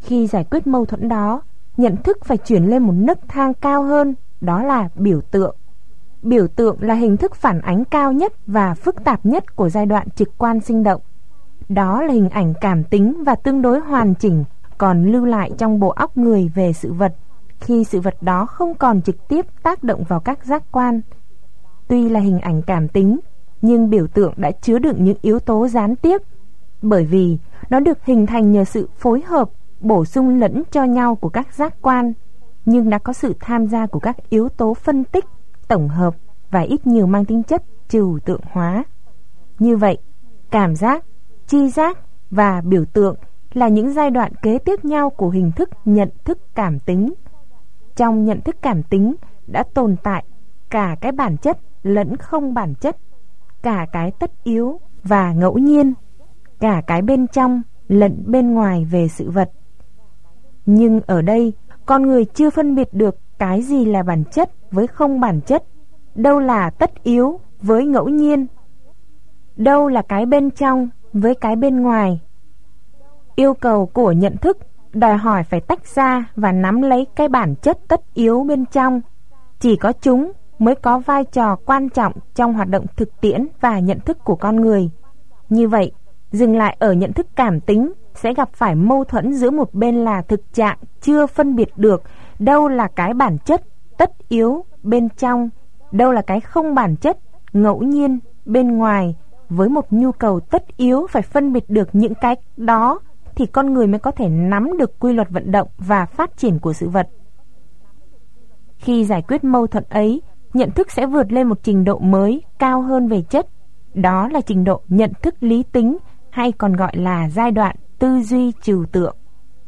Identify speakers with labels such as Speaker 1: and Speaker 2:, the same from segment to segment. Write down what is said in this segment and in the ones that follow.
Speaker 1: Khi giải quyết mâu thuẫn đó, nhận thức phải chuyển lên một nấc thang cao hơn, đó là biểu tượng. Biểu tượng là hình thức phản ánh cao nhất và phức tạp nhất của giai đoạn trực quan sinh động. Đó là hình ảnh cảm tính và tương đối hoàn chỉnh còn lưu lại trong bộ óc người về sự vật, khi sự vật đó không còn trực tiếp tác động vào các giác quan. Tuy là hình ảnh cảm tính, nhưng biểu tượng đã chứa đựng những yếu tố gián tiếp, bởi vì nó được hình thành nhờ sự phối hợp, bổ sung lẫn cho nhau của các giác quan, nhưng đã có sự tham gia của các yếu tố phân tích, tổng hợp và ít nhiều mang tính chất trừu tượng hóa. Như vậy, cảm giác, tri giác và biểu tượng là những giai đoạn kế tiếp nhau của hình thức nhận thức cảm tính. Trong nhận thức cảm tính đã tồn tại cả cái bản chất lẫn không bản chất, cả cái tất yếu và ngẫu nhiên, cả cái bên trong lẫn bên ngoài về sự vật. Nhưng ở đây, con người chưa phân biệt được cái gì là bản chất với không bản chất, đâu là tất yếu với ngẫu nhiên, đâu là cái bên trong với cái bên ngoài. Yêu cầu của nhận thức đòi hỏi phải tách ra và nắm lấy cái bản chất tất yếu bên trong. Chỉ có chúng mới có vai trò quan trọng trong hoạt động thực tiễn và nhận thức của con người. Như vậy, dừng lại ở nhận thức cảm tính sẽ gặp phải mâu thuẫn giữa một bên là thực trạng chưa phân biệt được đâu là cái bản chất tất yếu bên trong, đâu là cái không bản chất ngẫu nhiên bên ngoài, với một nhu cầu tất yếu phải phân biệt được những cái đó thì con người mới có thể nắm được quy luật vận động và phát triển của sự vật. Khi giải quyết mâu thuẫn ấy, nhận thức sẽ vượt lên một trình độ mới, cao hơn về chất. Đó là trình độ nhận thức lý tính, hay còn gọi là giai đoạn tư duy trừu tượng.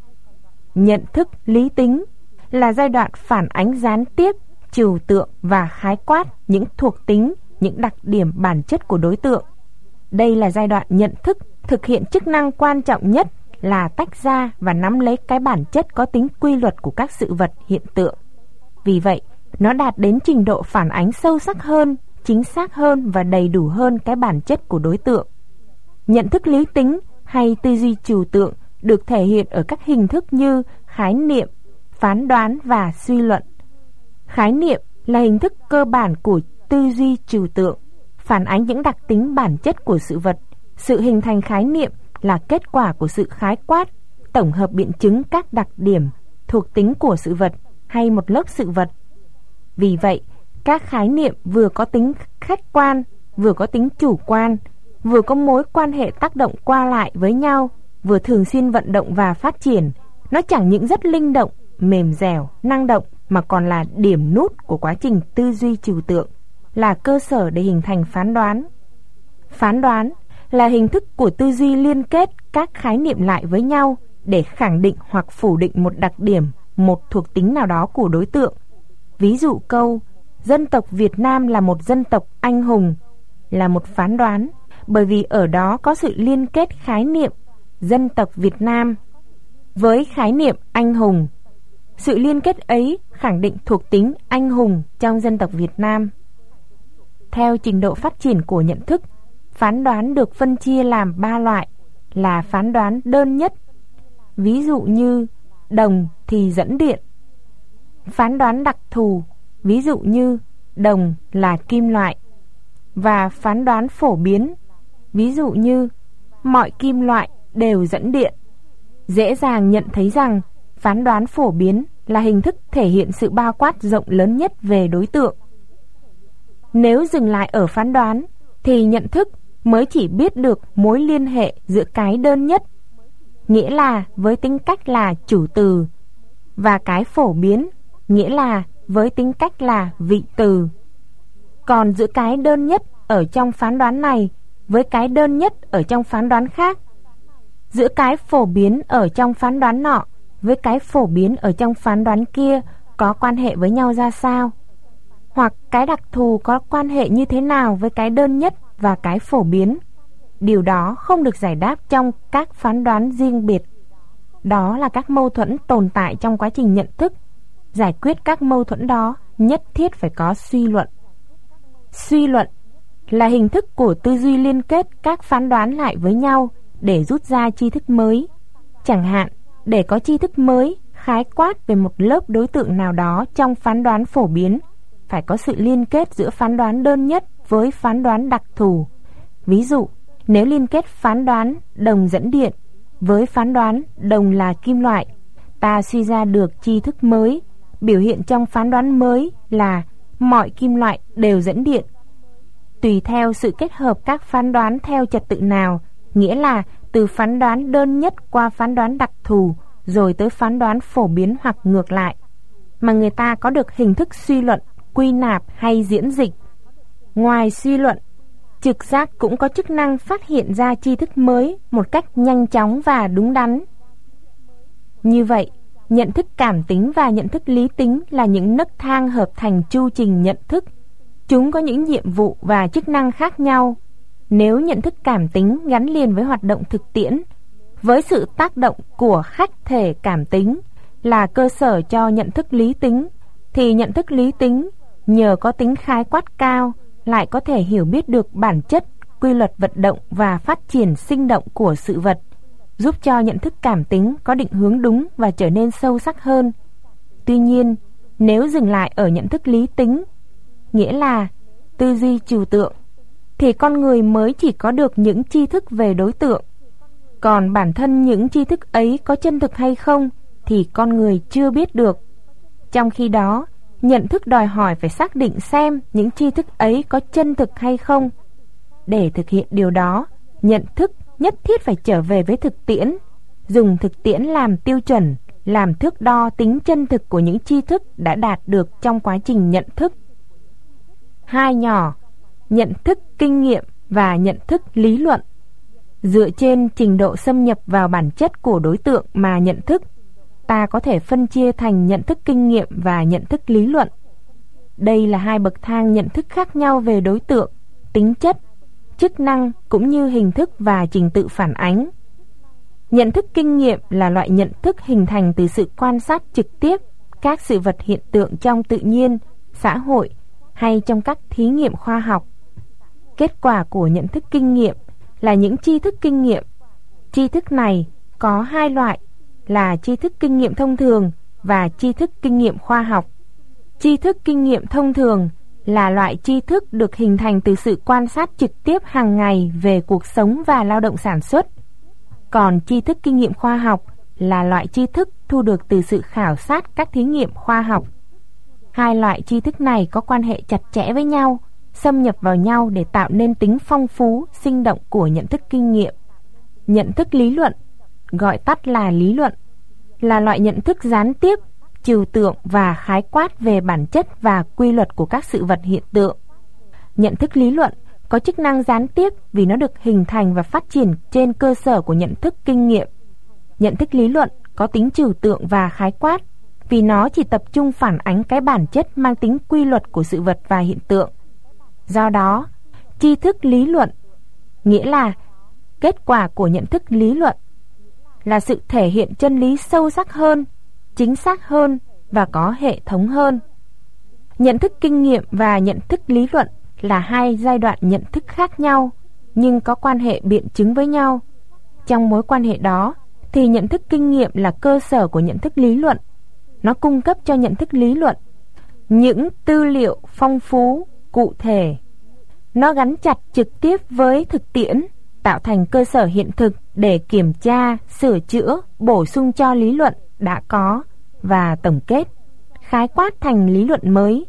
Speaker 1: Nhận thức lý tính là giai đoạn phản ánh gián tiếp, trừu tượng và khái quát những thuộc tính, những đặc điểm bản chất của đối tượng. Đây là giai đoạn nhận thức thực hiện chức năng quan trọng nhất là tách ra và nắm lấy cái bản chất có tính quy luật của các sự vật hiện tượng. Vì vậy, nó đạt đến trình độ phản ánh sâu sắc hơn, chính xác hơn và đầy đủ hơn cái bản chất của đối tượng. Nhận thức lý tính hay tư duy trừu tượng được thể hiện ở các hình thức như khái niệm, phán đoán và suy luận. Khái niệm là hình thức cơ bản của tư duy trừu tượng, phản ánh những đặc tính bản chất của sự vật. Sự hình thành khái niệm là kết quả của sự khái quát, tổng hợp biện chứng các đặc điểm, thuộc tính của sự vật hay một lớp sự vật. Vì vậy, các khái niệm vừa có tính khách quan, vừa có tính chủ quan, vừa có mối quan hệ tác động qua lại với nhau, vừa thường xuyên vận động và phát triển. Nó chẳng những rất linh động, mềm dẻo, năng động, mà còn là điểm nút của quá trình tư duy trừu tượng, là cơ sở để hình thành phán đoán. Phán đoán là hình thức của tư duy liên kết các khái niệm lại với nhau để khẳng định hoặc phủ định một đặc điểm, một thuộc tính nào đó của đối tượng. Ví dụ câu dân tộc Việt Nam là một dân tộc anh hùng là một phán đoán, bởi vì ở đó có sự liên kết khái niệm dân tộc Việt Nam với khái niệm anh hùng. Sự liên kết ấy khẳng định thuộc tính anh hùng trong dân tộc Việt Nam. Theo trình độ phát triển của nhận thức, phán đoán được phân chia làm 3 loại là phán đoán đơn nhất, ví dụ như đồng thì dẫn điện. Phán đoán đặc thù, ví dụ như đồng là kim loại. Và phán đoán phổ biến, ví dụ như mọi kim loại đều dẫn điện. Dễ dàng nhận thấy rằng phán đoán phổ biến là hình thức thể hiện sự bao quát rộng lớn nhất về đối tượng. Nếu dừng lại ở phán đoán thì nhận thức mới chỉ biết được mối liên hệ giữa cái đơn nhất, nghĩa là với tính cách là chủ từ, và cái phổ biến, nghĩa là với tính cách là vị từ. Còn giữa cái đơn nhất ở trong phán đoán này với cái đơn nhất ở trong phán đoán khác, giữa cái phổ biến ở trong phán đoán nọ với cái phổ biến ở trong phán đoán kia có quan hệ với nhau ra sao? Hoặc cái đặc thù có quan hệ như thế nào với cái đơn nhất và cái phổ biến? Điều đó không được giải đáp trong các phán đoán riêng biệt. Đó là các mâu thuẫn tồn tại trong quá trình nhận thức. Giải quyết các mâu thuẫn đó nhất thiết phải có suy luận. Suy luận là hình thức của tư duy liên kết các phán đoán lại với nhau để rút ra tri thức mới. Chẳng hạn, Để có tri thức mới, khái quát về một lớp đối tượng nào đó trong phán đoán phổ biến, phải có sự liên kết giữa phán đoán đơn nhất với phán đoán đặc thù. Ví dụ, nếu liên kết phán đoán đồng dẫn điện với phán đoán đồng là kim loại, ta suy ra được tri thức mới, biểu hiện trong phán đoán mới là mọi kim loại đều dẫn điện. Tùy theo sự kết hợp các phán đoán theo trật tự nào, nghĩa là từ phán đoán đơn nhất qua phán đoán đặc thù, rồi tới phán đoán phổ biến hoặc ngược lại, mà người ta có được hình thức suy luận, quy nạp hay diễn dịch. Ngoài suy luận, trực giác cũng có chức năng phát hiện ra tri thức mới một cách nhanh chóng và đúng đắn. Như vậy, nhận thức cảm tính và nhận thức lý tính là những nấc thang hợp thành chu trình nhận thức. Chúng có những nhiệm vụ và chức năng khác nhau. Nếu nhận thức cảm tính gắn liền với hoạt động thực tiễn, với sự tác động của khách thể cảm tính là cơ sở cho nhận thức lý tính, thì nhận thức lý tính nhờ có tính khái quát cao lại có thể hiểu biết được bản chất, quy luật vận động và phát triển sinh động của sự vật, giúp cho nhận thức cảm tính có định hướng đúng và trở nên sâu sắc hơn. Tuy nhiên, nếu dừng lại ở nhận thức lý tính, nghĩa là tư duy trừu tượng, thì con người mới chỉ có được những tri thức về đối tượng. Còn bản thân những tri thức ấy có chân thực hay không thì con người chưa biết được. Trong khi đó, nhận thức đòi hỏi phải xác định xem những tri thức ấy có chân thực hay không. Để thực hiện điều đó, nhận thức nhất thiết phải trở về với thực tiễn, dùng thực tiễn làm tiêu chuẩn, làm thước đo tính chân thực của những tri thức đã đạt được trong quá trình nhận thức. Hai nhỏ, nhận thức kinh nghiệm và nhận thức lý luận. Dựa trên trình độ xâm nhập vào bản chất của đối tượng mà nhận thức, ta có thể phân chia thành nhận thức kinh nghiệm và nhận thức lý luận. Đây là hai bậc thang nhận thức khác nhau về đối tượng, tính chất, chức năng cũng như hình thức và trình tự phản ánh. Nhận thức kinh nghiệm là loại nhận thức hình thành từ sự quan sát trực tiếp các sự vật hiện tượng trong tự nhiên, xã hội hay trong các thí nghiệm khoa học. Kết quả của nhận thức kinh nghiệm là những tri thức kinh nghiệm. Tri thức này có hai loại là tri thức kinh nghiệm thông thường và tri thức kinh nghiệm khoa học. Tri thức kinh nghiệm thông thường là loại tri thức được hình thành từ sự quan sát trực tiếp hàng ngày về cuộc sống và lao động sản xuất. Còn tri thức kinh nghiệm khoa học là loại tri thức thu được từ sự khảo sát các thí nghiệm khoa học. Hai loại tri thức này có quan hệ chặt chẽ với nhau, xâm nhập vào nhau để tạo nên tính phong phú, sinh động của nhận thức kinh nghiệm. Nhận thức lý luận, gọi tắt là lý luận, là loại nhận thức gián tiếp, trừu tượng và khái quát về bản chất và quy luật của các sự vật hiện tượng. Nhận thức lý luận có chức năng gián tiếp vì nó được hình thành và phát triển trên cơ sở của nhận thức kinh nghiệm. Nhận thức lý luận có tính trừu tượng và khái quát vì nó chỉ tập trung phản ánh cái bản chất mang tính quy luật của sự vật và hiện tượng. Do đó, tri thức lý luận, nghĩa là kết quả của nhận thức lý luận, là sự thể hiện chân lý sâu sắc hơn, chính xác hơn và có hệ thống hơn. Nhận thức kinh nghiệm và nhận thức lý luận là hai giai đoạn nhận thức khác nhau nhưng có quan hệ biện chứng với nhau. Trong mối quan hệ đó thì nhận thức kinh nghiệm là cơ sở của nhận thức lý luận. Nó cung cấp cho nhận thức lý luận những tư liệu phong phú, cụ thể. Nó gắn chặt trực tiếp với thực tiễn, tạo thành cơ sở hiện thực để kiểm tra, sửa chữa, bổ sung cho lý luận đã có và tổng kết, khái quát thành lý luận mới.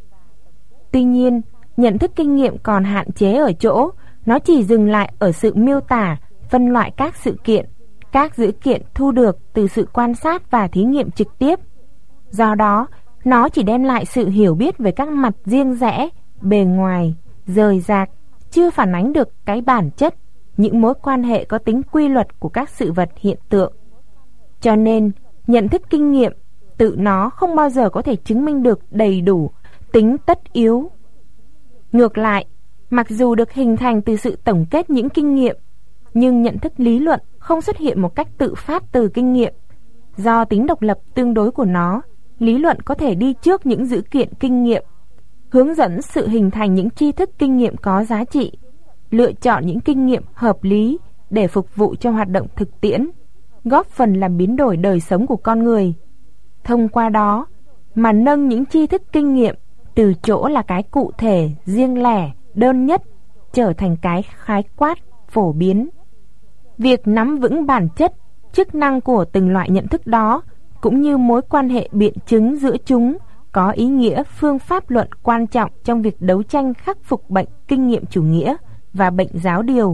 Speaker 1: Tuy nhiên, nhận thức kinh nghiệm còn hạn chế ở chỗ nó chỉ dừng lại ở sự miêu tả, phân loại các sự kiện, các dữ kiện thu được từ sự quan sát và thí nghiệm trực tiếp. Do đó, nó chỉ đem lại sự hiểu biết về các mặt riêng rẽ, bề ngoài, rời rạc, chưa phản ánh được cái bản chất, những mối quan hệ có tính quy luật của các sự vật hiện tượng. Cho nên, nhận thức kinh nghiệm tự nó không bao giờ có thể chứng minh được đầy đủ tính tất yếu. Ngược lại, mặc dù được hình thành từ sự tổng kết những kinh nghiệm, nhưng nhận thức lý luận không xuất hiện một cách tự phát từ kinh nghiệm. Do tính độc lập tương đối của nó, lý luận có thể đi trước những dữ kiện kinh nghiệm, hướng dẫn sự hình thành những tri thức kinh nghiệm có giá trị, lựa chọn những kinh nghiệm hợp lý để phục vụ cho hoạt động thực tiễn, góp phần làm biến đổi đời sống của con người. Thông qua đó mà nâng những tri thức kinh nghiệm từ chỗ là cái cụ thể, riêng lẻ, đơn nhất trở thành cái khái quát, phổ biến. Việc nắm vững bản chất, chức năng của từng loại nhận thức đó cũng như mối quan hệ biện chứng giữa chúng có ý nghĩa phương pháp luận quan trọng trong việc đấu tranh khắc phục bệnh kinh nghiệm chủ nghĩa và bệnh giáo điều.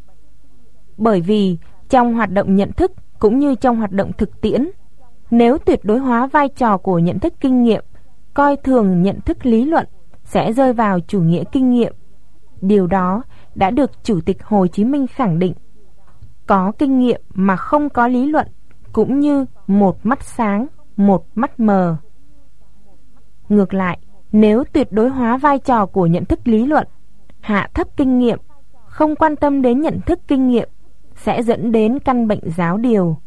Speaker 1: Bởi vì trong hoạt động nhận thức cũng như trong hoạt động thực tiễn, nếu tuyệt đối hóa vai trò của nhận thức kinh nghiệm, coi thường nhận thức lý luận, sẽ rơi vào chủ nghĩa kinh nghiệm. Điều đó đã được Chủ tịch Hồ Chí Minh khẳng định. Có kinh nghiệm mà không có lý luận cũng như một mắt sáng, một mắt mờ. Ngược lại, nếu tuyệt đối hóa vai trò của nhận thức lý luận, hạ thấp kinh nghiệm, không quan tâm đến nhận thức kinh nghiệm, sẽ dẫn đến căn bệnh giáo điều.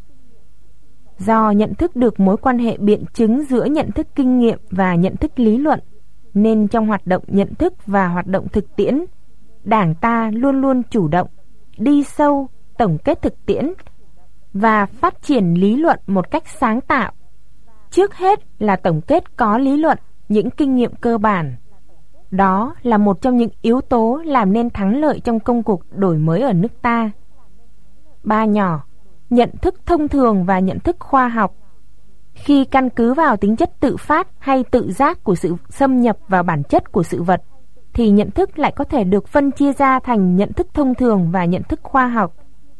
Speaker 1: Do nhận thức được mối quan hệ biện chứng giữa nhận thức kinh nghiệm và nhận thức lý luận, nên trong hoạt động nhận thức và hoạt động thực tiễn, Đảng ta luôn luôn chủ động, đi sâu, tổng kết thực tiễn và phát triển lý luận một cách sáng tạo. Trước hết là tổng kết có lý luận những kinh nghiệm cơ bản. Đó là một trong những yếu tố làm nên thắng lợi trong công cuộc đổi mới ở nước ta. 3 nhỏ: nhận thức thông thường và nhận thức khoa học. Khi căn cứ vào tính chất tự phát hay tự giác của sự xâm nhập vào bản chất của sự vật, thì nhận thức lại có thể được phân chia ra thành nhận thức thông thường và nhận thức khoa học.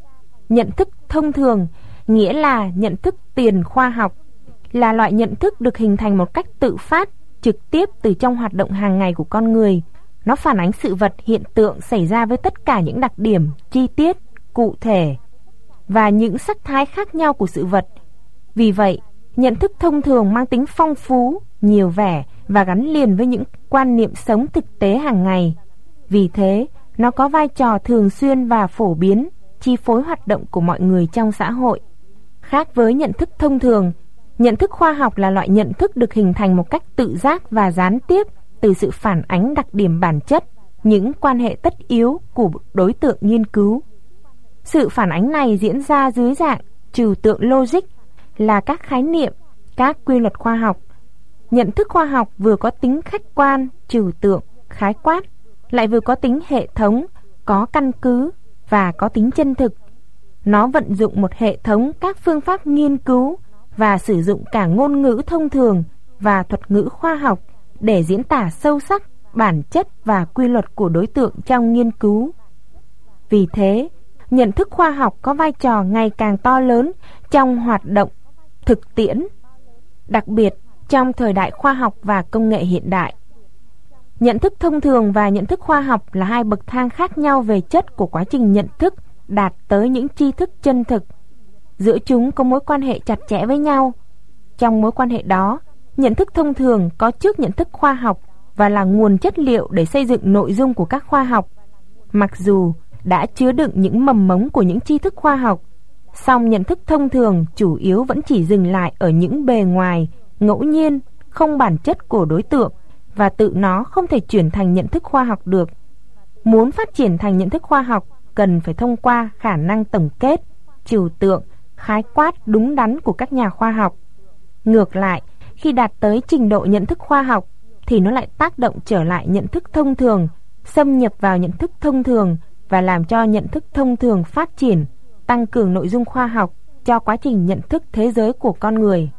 Speaker 1: Nhận thức thông thường nghĩa là nhận thức tiền khoa học, là loại nhận thức được hình thành một cách tự phát, trực tiếp từ trong hoạt động hàng ngày của con người. Nó phản ánh sự vật, hiện tượng xảy ra với tất cả những đặc điểm, chi tiết, cụ thể và những sắc thái khác nhau của sự vật. Vì vậy, nhận thức thông thường mang tính phong phú, nhiều vẻ và gắn liền với những quan niệm sống thực tế hàng ngày. Vì thế, nó có vai trò thường xuyên và phổ biến, chi phối hoạt động của mọi người trong xã hội. Khác với nhận thức thông thường, nhận thức khoa học là loại nhận thức được hình thành một cách tự giác và gián tiếp từ sự phản ánh đặc điểm bản chất, những quan hệ tất yếu của đối tượng nghiên cứu. Sự phản ánh này diễn ra dưới dạng trừu tượng logic, là các khái niệm, các quy luật khoa học. Nhận thức khoa học vừa có tính khách quan, trừu tượng, khái quát, lại vừa có tính hệ thống, có căn cứ và có tính chân thực. Nó vận dụng một hệ thống các phương pháp nghiên cứu và sử dụng cả ngôn ngữ thông thường và thuật ngữ khoa học để diễn tả sâu sắc bản chất và quy luật của đối tượng trong nghiên cứu. Vì thế, nhận thức khoa học có vai trò ngày càng to lớn trong hoạt động thực tiễn, đặc biệt trong thời đại khoa học và công nghệ hiện đại. Nhận thức thông thường và nhận thức khoa học là hai bậc thang khác nhau về chất của quá trình nhận thức đạt tới những tri thức chân thực. Giữa chúng có mối quan hệ chặt chẽ với nhau. Trong mối quan hệ đó, nhận thức thông thường có trước nhận thức khoa học và là nguồn chất liệu để xây dựng nội dung của các khoa học. Mặc dù đã chứa đựng những mầm mống của những tri thức khoa học, song nhận thức thông thường chủ yếu vẫn chỉ dừng lại ở những bề ngoài, ngẫu nhiên, không bản chất của đối tượng và tự nó không thể chuyển thành nhận thức khoa học được. Muốn phát triển thành nhận thức khoa học cần phải thông qua khả năng tổng kết, trừu tượng, khái quát đúng đắn của các nhà khoa học. Ngược lại, khi đạt tới trình độ nhận thức khoa học thì nó lại tác động trở lại nhận thức thông thường, xâm nhập vào nhận thức thông thường và làm cho nhận thức thông thường phát triển, tăng cường nội dung khoa học cho quá trình nhận thức thế giới của con người.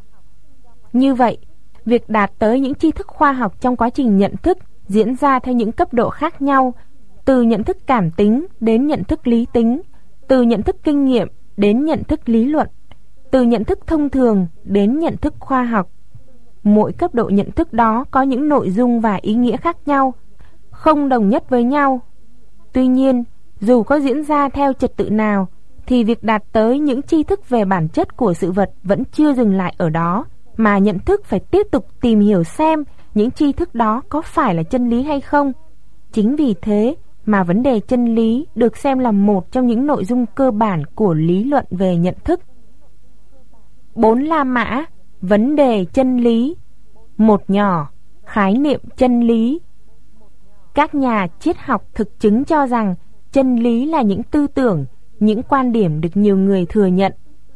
Speaker 1: Như vậy, việc đạt tới những tri thức khoa học trong quá trình nhận thức diễn ra theo những cấp độ khác nhau, từ nhận thức cảm tính đến nhận thức lý tính, từ nhận thức kinh nghiệm đến nhận thức lý luận, từ nhận thức thông thường đến nhận thức khoa học. Mỗi cấp độ nhận thức đó có những nội dung và ý nghĩa khác nhau, không đồng nhất với nhau. Tuy nhiên, dù có diễn ra theo trật tự nào, thì việc đạt tới những tri thức về bản chất của sự vật vẫn chưa dừng lại ở đó, mà nhận thức phải tiếp tục tìm hiểu xem những tri thức đó có phải là chân lý hay không. Chính vì thế mà vấn đề chân lý được xem là một trong những nội dung cơ bản của lý luận về nhận thức. 4 La Mã, vấn đề chân lý. 1 nhỏ, khái niệm chân lý. Các nhà triết học thực chứng cho rằng chân lý là những tư tưởng, những quan điểm được nhiều người thừa nhận.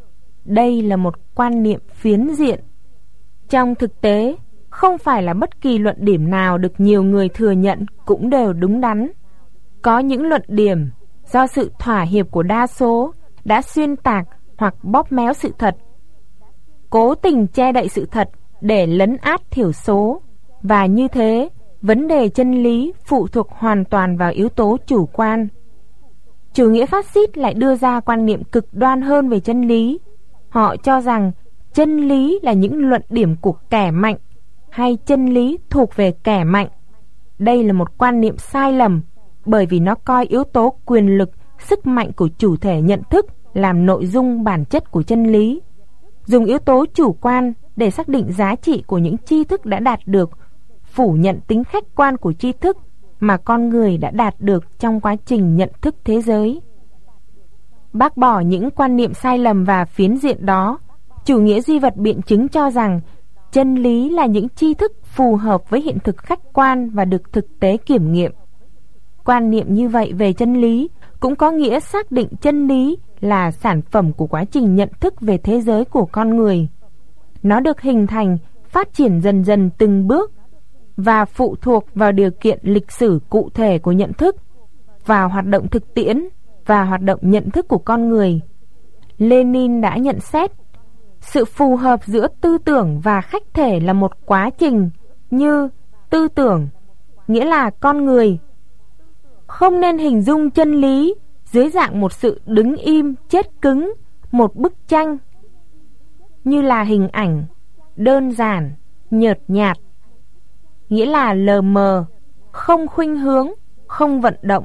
Speaker 1: đây là một quan niệm phiến diện. Trong thực tế, không phải là bất kỳ luận điểm nào được nhiều người thừa nhận cũng đều đúng đắn. Có những luận điểm do sự thỏa hiệp của đa số đã xuyên tạc hoặc bóp méo sự thật, cố tình che đậy sự thật để lấn át thiểu số, và như thế, vấn đề chân lý phụ thuộc hoàn toàn vào yếu tố chủ quan. Chủ nghĩa phát xít lại đưa ra quan niệm cực đoan hơn về chân lý. Họ cho rằng chân lý là những luận điểm của kẻ mạnh, hay chân lý thuộc về kẻ mạnh. Đây là một quan niệm sai lầm, bởi vì nó coi yếu tố quyền lực, sức mạnh của chủ thể nhận thức làm nội dung bản chất của chân lý, dùng yếu tố chủ quan để xác định giá trị của những tri thức đã đạt được, phủ nhận tính khách quan của tri thức mà con người đã đạt được trong quá trình nhận thức thế giới. Bác bỏ những quan niệm sai lầm và phiến diện đó, chủ nghĩa duy vật biện chứng cho rằng chân lý là những tri thức phù hợp với hiện thực khách quan và được thực tế kiểm nghiệm. Quan niệm như vậy về chân lý cũng có nghĩa xác định chân lý là sản phẩm của quá trình nhận thức về thế giới của con người. Nó được hình thành, phát triển dần dần từng bước và phụ thuộc vào điều kiện lịch sử cụ thể của nhận thức, vào hoạt động thực tiễn và hoạt động nhận thức của con người. Lenin đã nhận xét, sự phù hợp giữa tư tưởng và khách thể là một quá trình, như tư tưởng, nghĩa là con người, không nên hình dung chân lý dưới dạng một sự đứng im, chết cứng, một bức tranh, như là hình ảnh, đơn giản, nhợt nhạt, nghĩa là lờ mờ, không khuynh hướng, không vận động.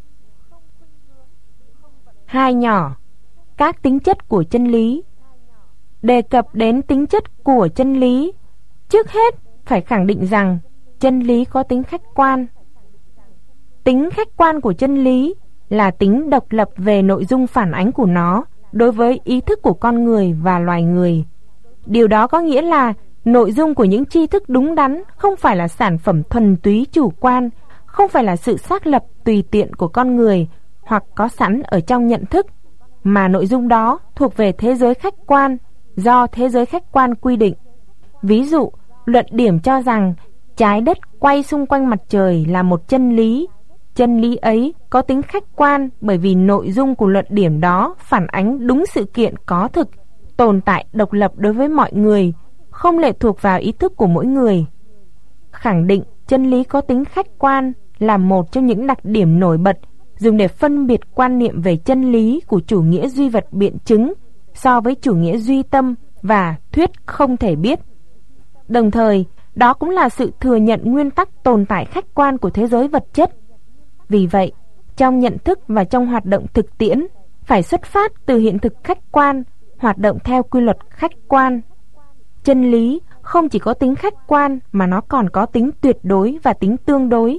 Speaker 1: Hai nhỏ, các tính chất của chân lý. Đề cập đến tính chất của chân lý, trước hết phải khẳng định rằng chân lý có tính khách quan. Tính khách quan của chân lý là tính độc lập về nội dung phản ánh của nó đối với ý thức của con người và loài người. Điều đó có nghĩa là nội dung của những tri thức đúng đắn không phải là sản phẩm thuần túy chủ quan, không phải là sự xác lập tùy tiện của con người hoặc có sẵn ở trong nhận thức, mà nội dung đó thuộc về thế giới khách quan do thế giới khách quan quy định. Ví dụ, luận điểm cho rằng trái đất quay xung quanh mặt trời là một chân lý. Chân lý ấy có tính khách quan bởi vì nội dung của luận điểm đó phản ánh đúng sự kiện có thực, tồn tại độc lập đối với mọi người, không lệ thuộc vào ý thức của mỗi người. Khẳng định chân lý có tính khách quan là một trong những đặc điểm nổi bật dùng để phân biệt quan niệm về chân lý của chủ nghĩa duy vật biện chứng so với chủ nghĩa duy tâm và thuyết không thể biết. Đồng thời, đó cũng là sự thừa nhận nguyên tắc tồn tại khách quan của thế giới vật chất. Vì vậy, trong nhận thức và trong hoạt động thực tiễn, phải xuất phát từ hiện thực khách quan, hoạt động theo quy luật khách quan. Chân lý không chỉ có tính khách quan mà nó còn có tính tuyệt đối và tính tương đối.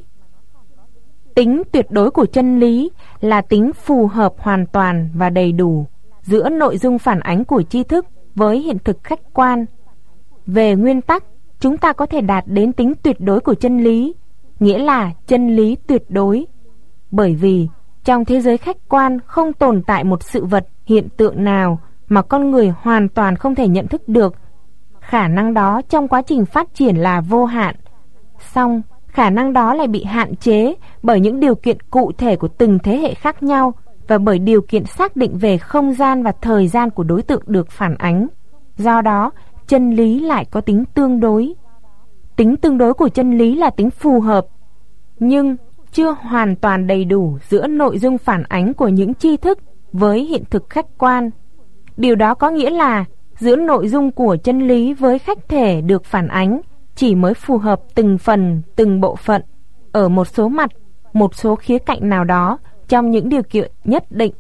Speaker 1: Tính tuyệt đối của chân lý là tính phù hợp hoàn toàn và đầy đủ giữa nội dung phản ánh của tri thức với hiện thực khách quan. Về nguyên tắc, chúng ta có thể đạt đến tính tuyệt đối của chân lý, nghĩa là chân lý tuyệt đối. Bởi vì trong thế giới khách quan không tồn tại một sự vật, hiện tượng nào mà con người hoàn toàn không thể nhận thức được. Khả năng đó trong quá trình phát triển là vô hạn. Song khả năng đó lại bị hạn chế bởi những điều kiện cụ thể của từng thế hệ khác nhau và bởi điều kiện xác định về không gian và thời gian của đối tượng được phản ánh. Do đó, chân lý lại có tính tương đối. Tính tương đối của chân lý là tính phù hợp, nhưng chưa hoàn toàn đầy đủ giữa nội dung phản ánh của những tri thức với hiện thực khách quan. Điều đó có nghĩa là giữa nội dung của chân lý với khách thể được phản ánh chỉ mới phù hợp từng phần, từng bộ phận, ở một số mặt, một số khía cạnh nào đó trong những điều kiện nhất định.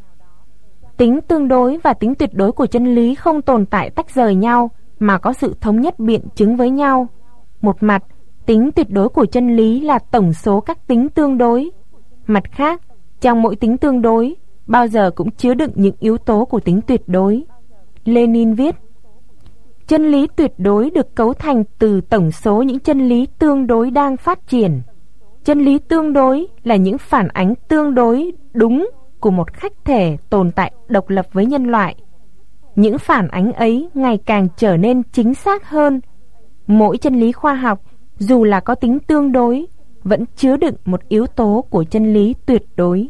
Speaker 1: Tính tương đối và tính tuyệt đối của chân lý không tồn tại tách rời nhau mà có sự thống nhất biện chứng với nhau. Một mặt, tính tuyệt đối của chân lý là tổng số các tính tương đối. Mặt khác, trong mỗi tính tương đối bao giờ cũng chứa đựng những yếu tố của tính tuyệt đối. Lenin viết, chân lý tuyệt đối được cấu thành từ tổng số những chân lý tương đối đang phát triển. Chân lý tương đối là những phản ánh tương đối đúng của một khách thể tồn tại độc lập với nhân loại. những phản ánh ấy ngày càng trở nên chính xác hơn. Mỗi chân lý khoa học, dù là có tính tương đối, vẫn chứa đựng một yếu tố của chân lý tuyệt đối.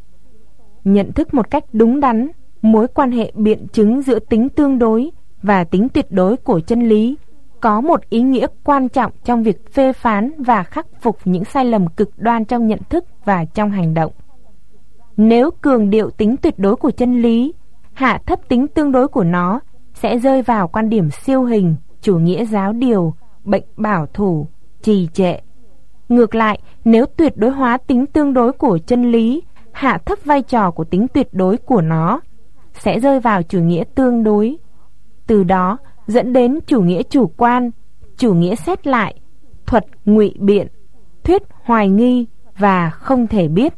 Speaker 1: Nhận thức một cách đúng đắn mối quan hệ biện chứng giữa tính tương đối và tính tuyệt đối của chân lý có một ý nghĩa quan trọng trong việc phê phán và khắc phục những sai lầm cực đoan trong nhận thức và trong hành động. Nếu cường điệu tính tuyệt đối của chân lý, hạ thấp tính tương đối của nó, sẽ rơi vào quan điểm siêu hình, chủ nghĩa giáo điều, bệnh bảo thủ, trì trệ. Ngược lại, nếu tuyệt đối hóa tính tương đối của chân lý, hạ thấp vai trò của tính tuyệt đối của nó, sẽ rơi vào chủ nghĩa tương đối. Từ đó dẫn đến chủ nghĩa chủ quan, chủ nghĩa xét lại, thuật ngụy biện, thuyết hoài nghi và không thể biết.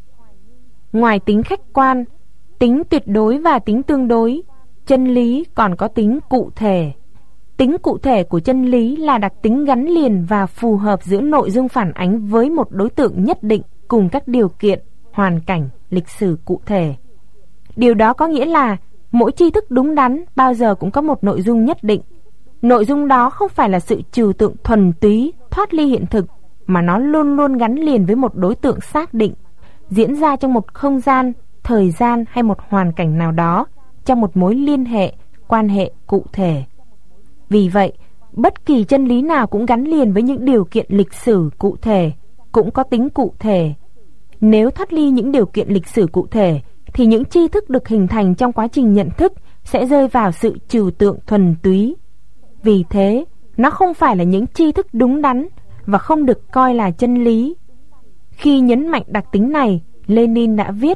Speaker 1: Ngoài tính khách quan, tính tuyệt đối và tính tương đối, chân lý còn có tính cụ thể. Tính cụ thể của chân lý là đặc tính gắn liền và phù hợp giữa nội dung phản ánh với một đối tượng nhất định cùng các điều kiện, hoàn cảnh, lịch sử cụ thể. Điều đó có nghĩa là mỗi tri thức đúng đắn bao giờ cũng có một nội dung nhất định. Nội dung đó không phải là sự trừu tượng thuần túy, thoát ly hiện thực, mà nó luôn luôn gắn liền với một đối tượng xác định, diễn ra trong một không gian, thời gian hay một hoàn cảnh nào đó, trong một mối liên hệ, quan hệ cụ thể. Vì vậy, bất kỳ chân lý nào cũng gắn liền với những điều kiện lịch sử cụ thể, cũng có tính cụ thể. Nếu thoát ly những điều kiện lịch sử cụ thể, thì những tri thức được hình thành trong quá trình nhận thức sẽ rơi vào sự trừu tượng thuần túy. Vì thế, nó không phải là những tri thức đúng đắn và không được coi là chân lý. Khi nhấn mạnh đặc tính này, Lenin đã viết: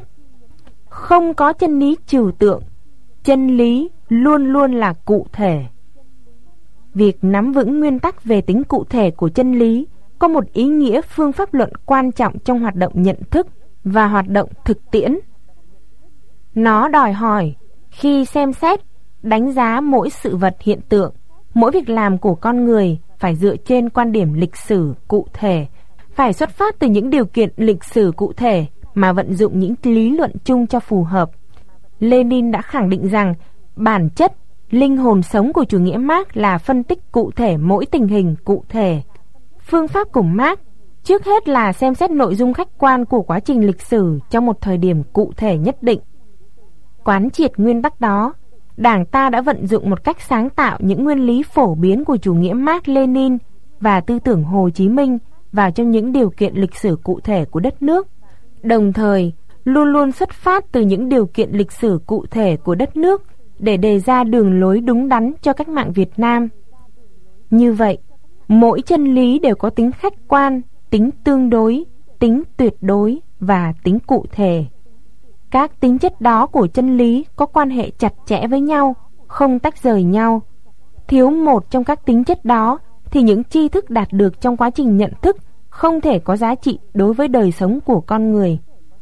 Speaker 1: không có chân lý trừu tượng, chân lý luôn luôn là cụ thể. Việc nắm vững nguyên tắc về tính cụ thể của chân lý có một ý nghĩa phương pháp luận quan trọng trong hoạt động nhận thức và hoạt động thực tiễn. Nó đòi hỏi khi xem xét, đánh giá mỗi sự vật hiện tượng, mỗi việc làm của con người phải dựa trên quan điểm lịch sử cụ thể, phải xuất phát từ những điều kiện lịch sử cụ thể mà vận dụng những lý luận chung cho phù hợp. Lenin đã khẳng định rằng bản chất, linh hồn sống của chủ nghĩa Mác là phân tích cụ thể mỗi tình hình cụ thể. Phương pháp của Mác trước hết là xem xét nội dung khách quan của quá trình lịch sử trong một thời điểm cụ thể nhất định. Quán triệt nguyên tắc đó, Đảng ta đã vận dụng một cách sáng tạo những nguyên lý phổ biến của chủ nghĩa Mác Lênin và tư tưởng Hồ Chí Minh vào trong những điều kiện lịch sử cụ thể của đất nước, đồng thời luôn luôn xuất phát từ những điều kiện lịch sử cụ thể của đất nước để đề ra đường lối đúng đắn cho cách mạng Việt Nam. Như vậy, mỗi chân lý đều có tính khách quan, tính tương đối, tính tuyệt đối và tính cụ thể. Các tính chất đó của chân lý có quan hệ chặt chẽ với nhau, không tách rời nhau. Thiếu một trong các tính chất đó thì những tri thức đạt được trong quá trình nhận thức không thể có giá trị đối với đời sống của con người.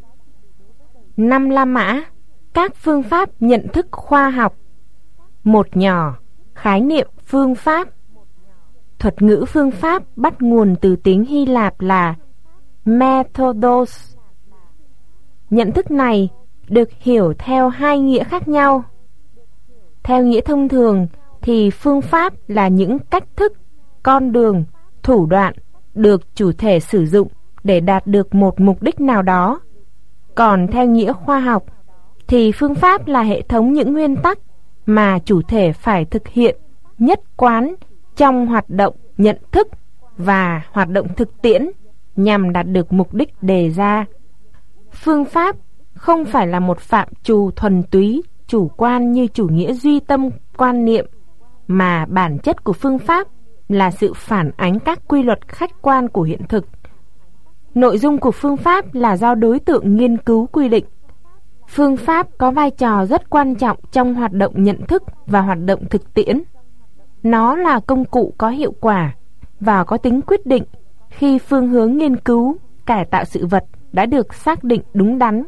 Speaker 1: 5 La Mã, các phương pháp nhận thức khoa học. Một nhỏ, khái niệm phương pháp. Thuật ngữ phương pháp bắt nguồn từ tiếng Hy Lạp là methodos. Nhận thức này được hiểu theo hai nghĩa khác nhau. Theo nghĩa thông thường thì phương pháp là những cách thức, con đường, thủ đoạn được chủ thể sử dụng để đạt được một mục đích nào đó. Còn theo nghĩa khoa học thì phương pháp là hệ thống những nguyên tắc mà chủ thể phải thực hiện nhất quán trong hoạt động nhận thức và hoạt động thực tiễn nhằm đạt được mục đích đề ra. Phương pháp không phải là một phạm trù thuần túy, chủ quan như chủ nghĩa duy tâm quan niệm, mà bản chất của phương pháp là sự phản ánh các quy luật khách quan của hiện thực. Nội dung của phương pháp là do đối tượng nghiên cứu quy định. Phương pháp có vai trò rất quan trọng trong hoạt động nhận thức và hoạt động thực tiễn. Nó là công cụ có hiệu quả và có tính quyết định khi phương hướng nghiên cứu, cải tạo sự vật đã được xác định đúng đắn.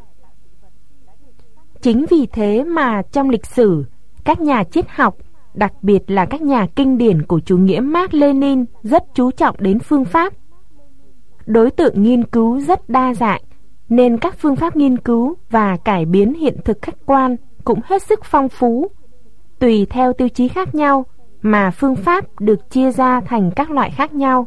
Speaker 1: Chính vì thế mà trong lịch sử, các nhà triết học, đặc biệt là các nhà kinh điển của chủ nghĩa Mác Lênin rất chú trọng đến phương pháp. Đối tượng nghiên cứu rất đa dạng, nên các phương pháp nghiên cứu và cải biến hiện thực khách quan cũng hết sức phong phú. Tùy theo tiêu chí khác nhau mà phương pháp được chia ra thành các loại khác nhau.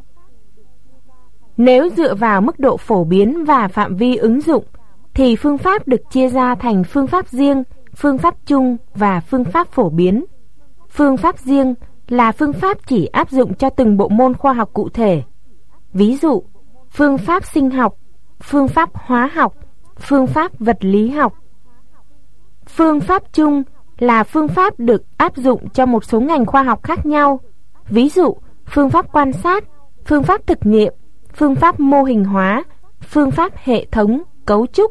Speaker 1: Nếu dựa vào mức độ phổ biến và phạm vi ứng dụng thì phương pháp được chia ra thành phương pháp riêng, phương pháp chung và phương pháp phổ biến. Phương pháp riêng là phương pháp chỉ áp dụng cho từng bộ môn khoa học cụ thể. Ví dụ, phương pháp sinh học, phương pháp hóa học, phương pháp vật lý học. Phương pháp chung là phương pháp được áp dụng cho một số ngành khoa học khác nhau. Ví dụ, phương pháp quan sát, phương pháp thực nghiệm, phương pháp mô hình hóa, phương pháp hệ thống, cấu trúc.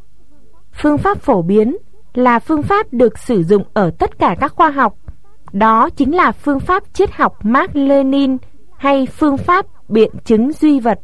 Speaker 1: Phương pháp phổ biến là phương pháp được sử dụng ở tất cả các khoa học. Đó chính là phương pháp triết học Mác Lênin hay phương pháp biện chứng duy vật.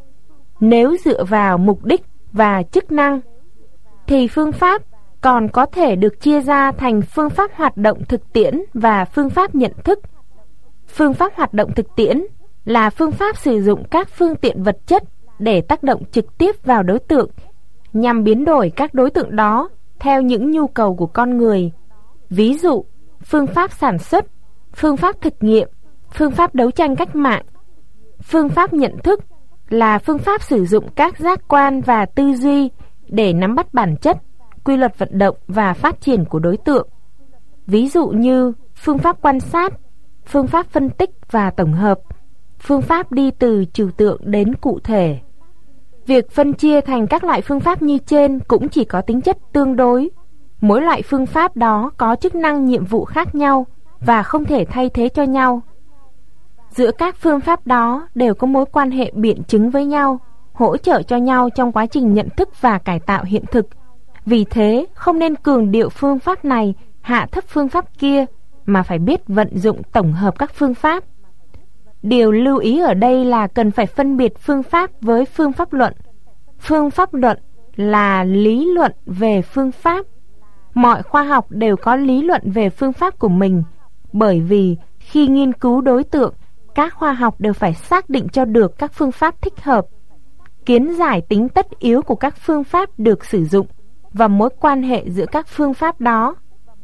Speaker 1: Nếu dựa vào mục đích và chức năng thì phương pháp còn có thể được chia ra thành phương pháp hoạt động thực tiễn và phương pháp nhận thức. Phương pháp hoạt động thực tiễn là phương pháp sử dụng các phương tiện vật chất để tác động trực tiếp vào đối tượng, nhằm biến đổi các đối tượng đó theo những nhu cầu của con người. Ví dụ, phương pháp sản xuất, phương pháp thực nghiệm, phương pháp đấu tranh cách mạng. Phương pháp nhận thức là phương pháp sử dụng các giác quan và tư duy để nắm bắt bản chất, quy luật vận động và phát triển của đối tượng. Ví dụ như phương pháp quan sát, phương pháp phân tích và tổng hợp, phương pháp đi từ trừu tượng đến cụ thể. Việc phân chia thành các loại phương pháp như trên cũng chỉ có tính chất tương đối. Mỗi loại phương pháp đó có chức năng nhiệm vụ khác nhau và không thể thay thế cho nhau. Giữa các phương pháp đó đều có mối quan hệ biện chứng với nhau, hỗ trợ cho nhau trong quá trình nhận thức và cải tạo hiện thực. Vì thế, không nên cường điệu phương pháp này, hạ thấp phương pháp kia, mà phải biết vận dụng tổng hợp các phương pháp. Điều lưu ý ở đây là cần phải phân biệt phương pháp với phương pháp luận. Phương pháp luận là lý luận về phương pháp. Mọi khoa học đều có lý luận về phương pháp của mình, bởi vì khi nghiên cứu đối tượng, các khoa học đều phải xác định cho được các phương pháp thích hợp, kiến giải tính tất yếu của các phương pháp được sử dụng và mối quan hệ giữa các phương pháp đó.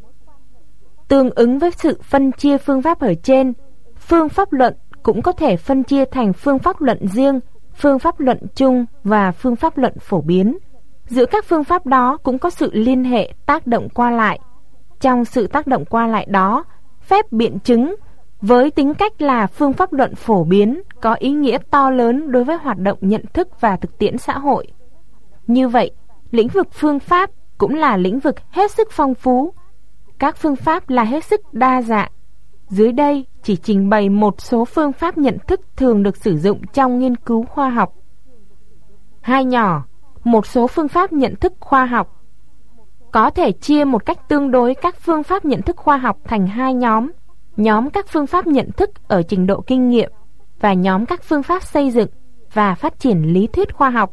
Speaker 1: Tương ứng với sự phân chia phương pháp ở trên, phương pháp luận cũng có thể phân chia thành phương pháp luận riêng, phương pháp luận chung và phương pháp luận phổ biến. Giữa các phương pháp đó cũng có sự liên hệ tác động qua lại. Trong sự tác động qua lại đó, phép biện chứng với tính cách là phương pháp luận phổ biến có ý nghĩa to lớn đối với hoạt động nhận thức và thực tiễn xã hội. Như vậy, lĩnh vực phương pháp cũng là lĩnh vực hết sức phong phú. Các phương pháp là hết sức đa dạng. Dưới đây chỉ trình bày một số phương pháp nhận thức thường được sử dụng trong nghiên cứu khoa học. Hai nhỏ, một số phương pháp nhận thức khoa học. Có thể chia một cách tương đối các phương pháp nhận thức khoa học thành hai nhóm. Nhóm các phương pháp nhận thức ở trình độ kinh nghiệm và nhóm các phương pháp xây dựng và phát triển lý thuyết khoa học.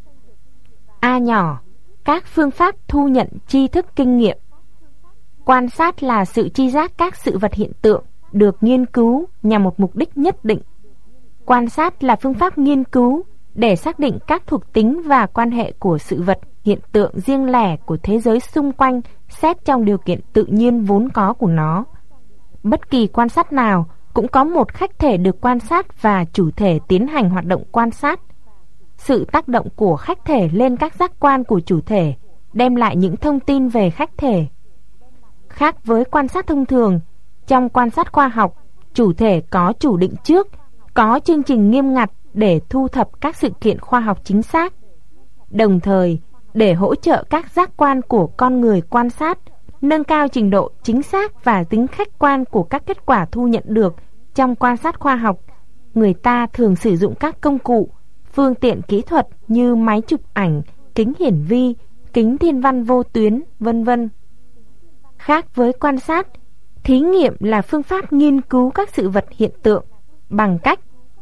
Speaker 1: A nhỏ, các phương pháp thu nhận tri thức kinh nghiệm. Quan sát là sự tri giác các sự vật hiện tượng được nghiên cứu nhằm một mục đích nhất định. Quan sát là phương pháp nghiên cứu để xác định các thuộc tính và quan hệ của sự vật, hiện tượng riêng lẻ của thế giới xung quanh xét trong điều kiện tự nhiên vốn có của nó. Bất kỳ quan sát nào cũng có một khách thể được quan sát và chủ thể tiến hành hoạt động quan sát. Sự tác động của khách thể lên các giác quan của chủ thể đem lại những thông tin về khách thể. Khác với quan sát thông thường, trong quan sát khoa học, chủ thể có chủ định trước, có chương trình nghiêm ngặt để thu thập các sự kiện khoa học chính xác. Đồng thời, để hỗ trợ các giác quan của con người quan sát, nâng cao trình độ chính xác và tính khách quan của các kết quả thu nhận được trong quan sát khoa học, người ta thường sử dụng các công cụ, phương tiện kỹ thuật như máy chụp ảnh, kính hiển vi, kính thiên văn vô tuyến, vân vân. Khác với quan sát, thí nghiệm là phương pháp nghiên cứu các sự vật hiện tượng bằng cách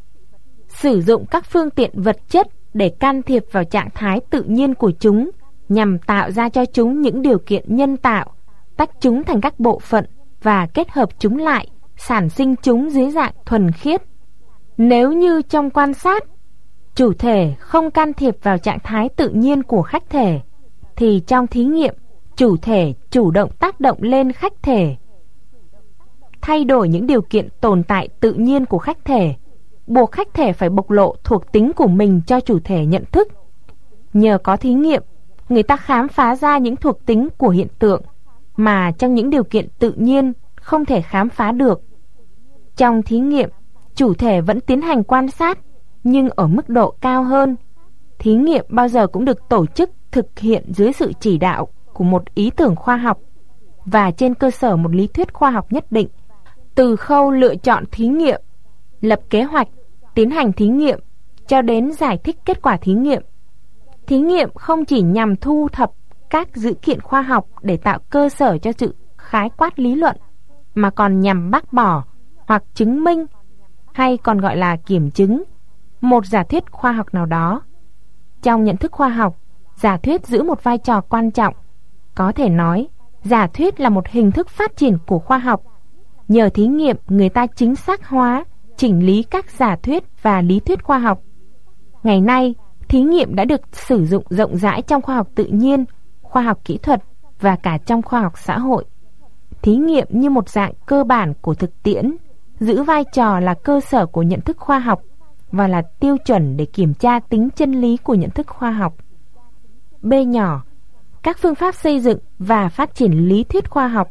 Speaker 1: sử dụng các phương tiện vật chất để can thiệp vào trạng thái tự nhiên của chúng nhằm tạo ra cho chúng những điều kiện nhân tạo, tách chúng thành các bộ phận và kết hợp chúng lại, sản sinh chúng dưới dạng thuần khiết. Nếu như trong quan sát, chủ thể không can thiệp vào trạng thái tự nhiên của khách thể, thì trong thí nghiệm, chủ thể chủ động tác động lên khách thể. thay đổi những điều kiện tồn tại tự nhiên của khách thể, buộc khách thể phải bộc lộ thuộc tính của mình cho chủ thể nhận thức. Nhờ có thí nghiệm, người ta khám phá ra những thuộc tính của hiện tượng mà trong những điều kiện tự nhiên không thể khám phá được. Trong thí nghiệm, chủ thể vẫn tiến hành quan sát, nhưng ở mức độ cao hơn. Thí nghiệm bao giờ cũng được tổ chức thực hiện dưới sự chỉ đạo của một ý tưởng khoa học và trên cơ sở một lý thuyết khoa học nhất định. Từ khâu lựa chọn thí nghiệm, lập kế hoạch, tiến hành thí nghiệm, cho đến giải thích kết quả thí nghiệm. Thí nghiệm không chỉ nhằm thu thập các dữ kiện khoa học để tạo cơ sở cho sự khái quát lý luận, mà còn nhằm bác bỏ hoặc chứng minh, hay còn gọi là kiểm chứng, một giả thuyết khoa học nào đó. Trong nhận thức khoa học, giả thuyết giữ một vai trò quan trọng. Có thể nói, giả thuyết là một hình thức phát triển của khoa học. Nhờ thí nghiệm, người ta chính xác hóa, chỉnh lý các giả thuyết và lý thuyết khoa học. Ngày nay, thí nghiệm đã được sử dụng rộng rãi trong khoa học tự nhiên, khoa học kỹ thuật và cả trong khoa học xã hội. Thí nghiệm như một dạng cơ bản của thực tiễn, giữ vai trò là cơ sở của nhận thức khoa học và là tiêu chuẩn để kiểm tra tính chân lý của nhận thức khoa học. B nhỏ, các phương pháp xây dựng và phát triển lý thuyết khoa học.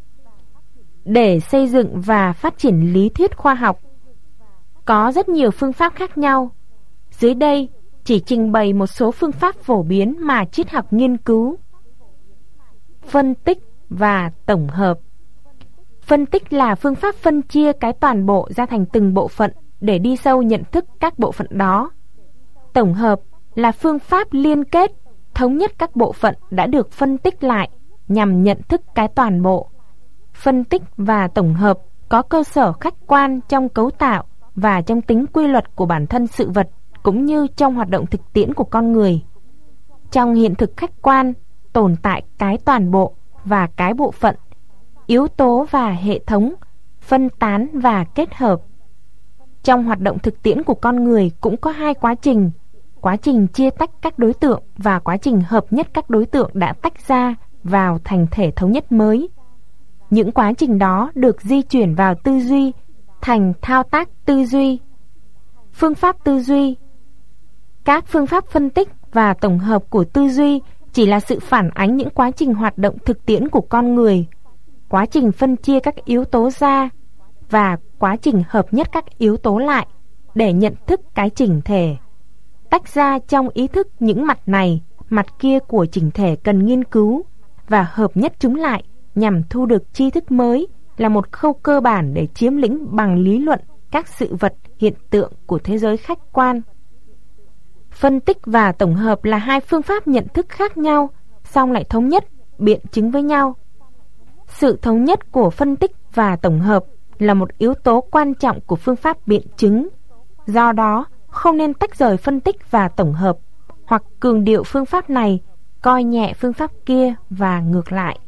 Speaker 1: Để xây dựng và phát triển lý thuyết khoa học, có rất nhiều phương pháp khác nhau. Dưới đây chỉ trình bày một số phương pháp phổ biến mà triết học nghiên cứu. Phân tích và tổng hợp. Phân tích là phương pháp phân chia cái toàn bộ ra thành từng bộ phận để đi sâu nhận thức các bộ phận đó. Tổng hợp là phương pháp liên kết, thống nhất các bộ phận đã được phân tích lại nhằm nhận thức cái toàn bộ. Phân tích và tổng hợp có cơ sở khách quan trong cấu tạo và trong tính quy luật của bản thân sự vật, cũng như trong hoạt động thực tiễn của con người. Trong hiện thực khách quan tồn tại cái toàn bộ và cái bộ phận, yếu tố và hệ thống, phân tán và kết hợp. Trong hoạt động thực tiễn của con người cũng có hai quá trình chia tách các đối tượng và quá trình hợp nhất các đối tượng đã tách ra vào thành thể thống nhất mới. Những quá trình đó được di chuyển vào tư duy thành thao tác tư duy. Phương pháp tư duy. Các phương pháp phân tích và tổng hợp của tư duy chỉ là sự phản ánh những quá trình hoạt động thực tiễn của con người, quá trình phân chia các yếu tố ra và quá trình hợp nhất các yếu tố lại để nhận thức cái chỉnh thể. Tách ra trong ý thức những mặt này, mặt kia của chỉnh thể cần nghiên cứu và hợp nhất chúng lại nhằm thu được tri thức mới là một khâu cơ bản để chiếm lĩnh bằng lý luận các sự vật, hiện tượng của thế giới khách quan. Phân tích và tổng hợp là hai phương pháp nhận thức khác nhau, song lại thống nhất, biện chứng với nhau. Sự thống nhất của phân tích và tổng hợp là một yếu tố quan trọng của phương pháp biện chứng. Do đó, không nên tách rời phân tích và tổng hợp, hoặc cường điệu phương pháp này, coi nhẹ phương pháp kia và ngược lại.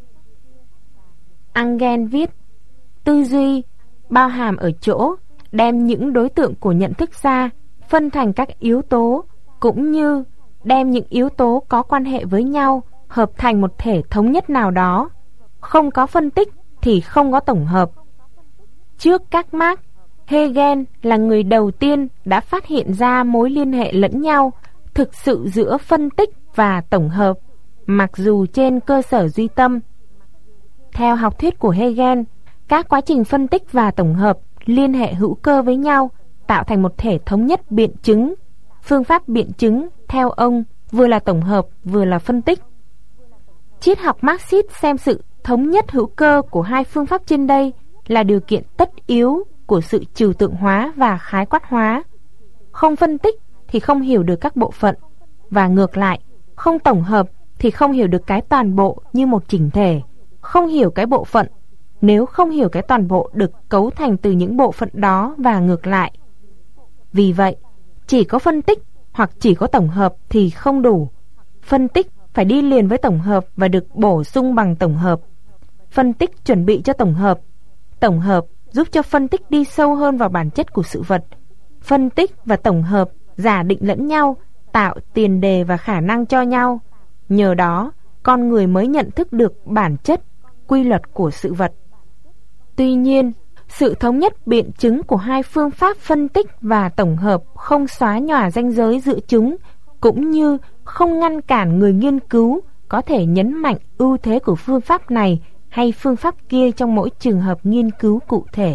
Speaker 1: Engel viết, tư duy bao hàm ở chỗ đem những đối tượng của nhận thức ra, phân thành các yếu tố, cũng như đem những yếu tố có quan hệ với nhau hợp thành một thể thống nhất nào đó. Không có phân tích thì không có tổng hợp. Trước các Marx, Hegel là người đầu tiên đã phát hiện ra mối liên hệ lẫn nhau thực sự giữa phân tích và tổng hợp, mặc dù trên cơ sở duy tâm. Theo học thuyết của Hegel, các quá trình phân tích và tổng hợp liên hệ hữu cơ với nhau, tạo thành một thể thống nhất biện chứng. Phương pháp biện chứng, theo ông, vừa là tổng hợp, vừa là phân tích. Triết học Marxist xem sự thống nhất hữu cơ của hai phương pháp trên đây là điều kiện tất yếu của sự trừu tượng hóa và khái quát hóa. Không phân tích thì không hiểu được các bộ phận, và ngược lại, không tổng hợp thì không hiểu được cái toàn bộ như một chỉnh thể. Không hiểu cái bộ phận nếu không hiểu cái toàn bộ được cấu thành từ những bộ phận đó, và ngược lại. Vì vậy, chỉ có phân tích hoặc chỉ có tổng hợp thì không đủ. Phân tích phải đi liền với tổng hợp và được bổ sung bằng tổng hợp. Phân tích chuẩn bị cho tổng hợp giúp cho phân tích đi sâu hơn vào bản chất của sự vật. Phân tích và tổng hợp giả định lẫn nhau, tạo tiền đề và khả năng cho nhau. Nhờ đó, con người mới nhận thức được bản chất, quy luật của sự vật. Tuy nhiên, sự thống nhất biện chứng của hai phương pháp phân tích và tổng hợp không xóa nhòa ranh giới giữa chúng, cũng như không ngăn cản người nghiên cứu có thể nhấn mạnh ưu thế của phương pháp này hay phương pháp kia trong mỗi trường hợp nghiên cứu cụ thể.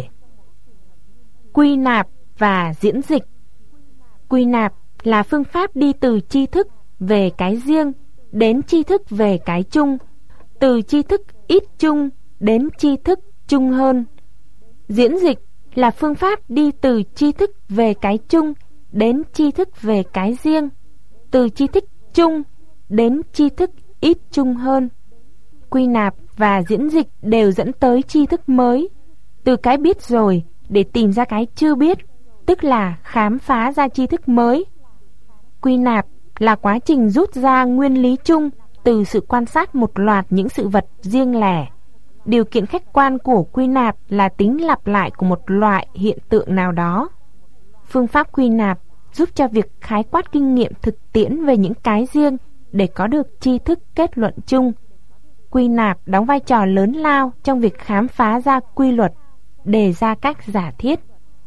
Speaker 1: Quy nạp và diễn dịch. Quy nạp là phương pháp đi từ tri thức về cái riêng đến tri thức về cái chung, từ tri thức ít chung đến tri thức chung hơn. Diễn dịch là phương pháp đi từ tri thức về cái chung đến tri thức về cái riêng, từ tri thức chung đến tri thức ít chung hơn. Quy nạp và diễn dịch đều dẫn tới tri thức mới, từ cái biết rồi để tìm ra cái chưa biết, tức là khám phá ra tri thức mới. Quy nạp là quá trình rút ra nguyên lý chung từ sự quan sát một loạt những sự vật riêng lẻ. Điều kiện khách quan của quy nạp là tính lặp lại của một loại hiện tượng nào đó. Phương pháp quy nạp giúp cho việc khái quát kinh nghiệm thực tiễn về những cái riêng để có được tri thức kết luận chung. Quy nạp đóng vai trò lớn lao trong việc khám phá ra quy luật, đề ra các giả thiết.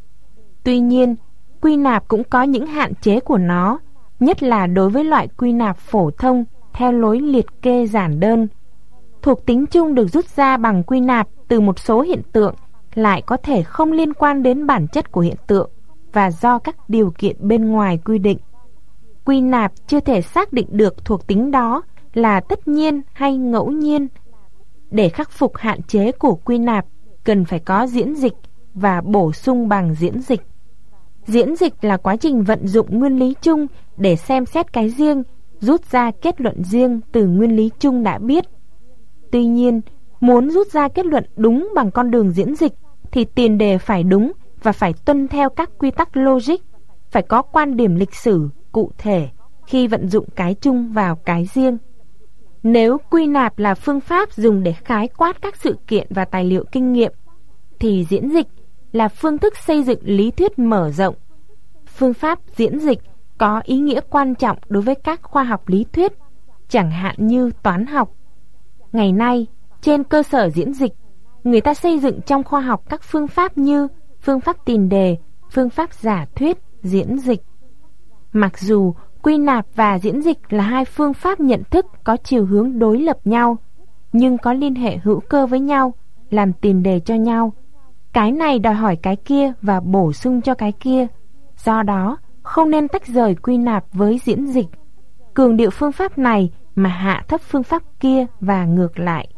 Speaker 1: Tuy nhiên, quy nạp cũng có những hạn chế của nó, nhất là đối với loại quy nạp phổ thông theo lối liệt kê giản đơn. Thuộc tính chung được rút ra bằng quy nạp từ một số hiện tượng lại có thể không liên quan đến bản chất của hiện tượng và do các điều kiện bên ngoài quy định. Quy nạp chưa thể xác định được thuộc tính đó là tất nhiên hay ngẫu nhiên. Để khắc phục hạn chế của quy nạp, cần phải có diễn dịch và bổ sung bằng diễn dịch. Diễn dịch là quá trình vận dụng nguyên lý chung để xem xét cái riêng, rút ra kết luận riêng từ nguyên lý chung đã biết. Tuy nhiên, muốn rút ra kết luận đúng bằng con đường diễn dịch thì tiền đề phải đúng và phải tuân theo các quy tắc logic, phải có quan điểm lịch sử cụ thể khi vận dụng cái chung vào cái riêng. Nếu quy nạp là phương pháp dùng để khái quát các sự kiện và tài liệu kinh nghiệm, thì diễn dịch là phương thức xây dựng lý thuyết mở rộng. Phương pháp diễn dịch có ý nghĩa quan trọng đối với các khoa học lý thuyết, chẳng hạn như toán học. Ngày nay, trên cơ sở diễn dịch, người ta xây dựng trong khoa học các phương pháp như phương pháp tiền đề, phương pháp giả thuyết, diễn dịch. Mặc dù quy nạp và diễn dịch là hai phương pháp nhận thức có chiều hướng đối lập nhau, nhưng có liên hệ hữu cơ với nhau, làm tiền đề cho nhau. Cái này đòi hỏi cái kia và bổ sung cho cái kia. Do đó, không nên tách rời quy nạp với diễn dịch, cường điệu phương pháp này mà hạ thấp phương pháp kia và ngược lại.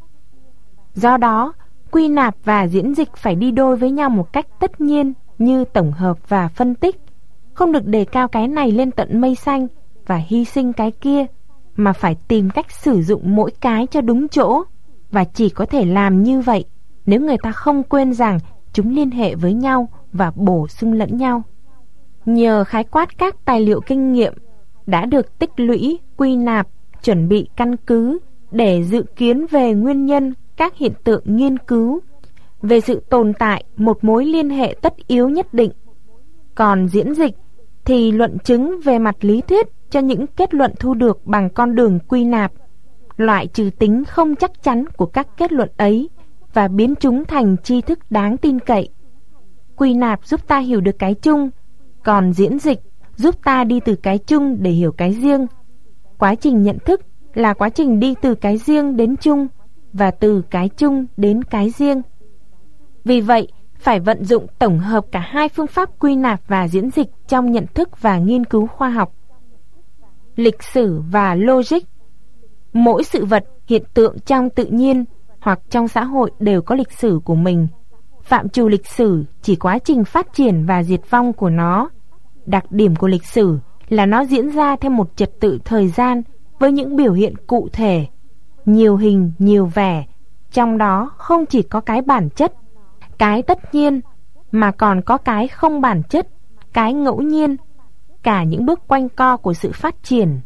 Speaker 1: Do đó, quy nạp và diễn dịch phải đi đôi với nhau một cách tất nhiên như tổng hợp và phân tích, không được đề cao cái này lên tận mây xanh và hy sinh cái kia, mà phải tìm cách sử dụng mỗi cái cho đúng chỗ, và chỉ có thể làm như vậy nếu người ta không quên rằng chúng liên hệ với nhau và bổ sung lẫn nhau. Nhờ khái quát các tài liệu kinh nghiệm đã được tích lũy, quy nạp, chuẩn bị căn cứ để dự kiến về nguyên nhân các hiện tượng nghiên cứu, về sự tồn tại một mối liên hệ tất yếu nhất định. Còn diễn dịch thì luận chứng về mặt lý thuyết cho những kết luận thu được bằng con đường quy nạp, loại trừ tính không chắc chắn của các kết luận ấy và biến chúng thành tri thức đáng tin cậy. Quy nạp giúp ta hiểu được cái chung, còn diễn dịch giúp ta đi từ cái chung để hiểu cái riêng. Quá trình nhận thức là quá trình đi từ cái riêng đến chung và từ cái chung đến cái riêng. Vì vậy, phải vận dụng tổng hợp cả hai phương pháp quy nạp và diễn dịch trong nhận thức và nghiên cứu khoa học. Lịch sử và logic. Mỗi sự vật, hiện tượng trong tự nhiên hoặc trong xã hội đều có lịch sử của mình. Phạm trù lịch sử chỉ quá trình phát triển và diệt vong của nó. Đặc điểm của lịch sử là nó diễn ra theo một trật tự thời gian với những biểu hiện cụ thể, nhiều hình, nhiều vẻ. Trong đó không chỉ có cái bản chất, cái tất nhiên, mà còn có cái không bản chất, cái ngẫu nhiên, cả những bước quanh co của sự phát triển.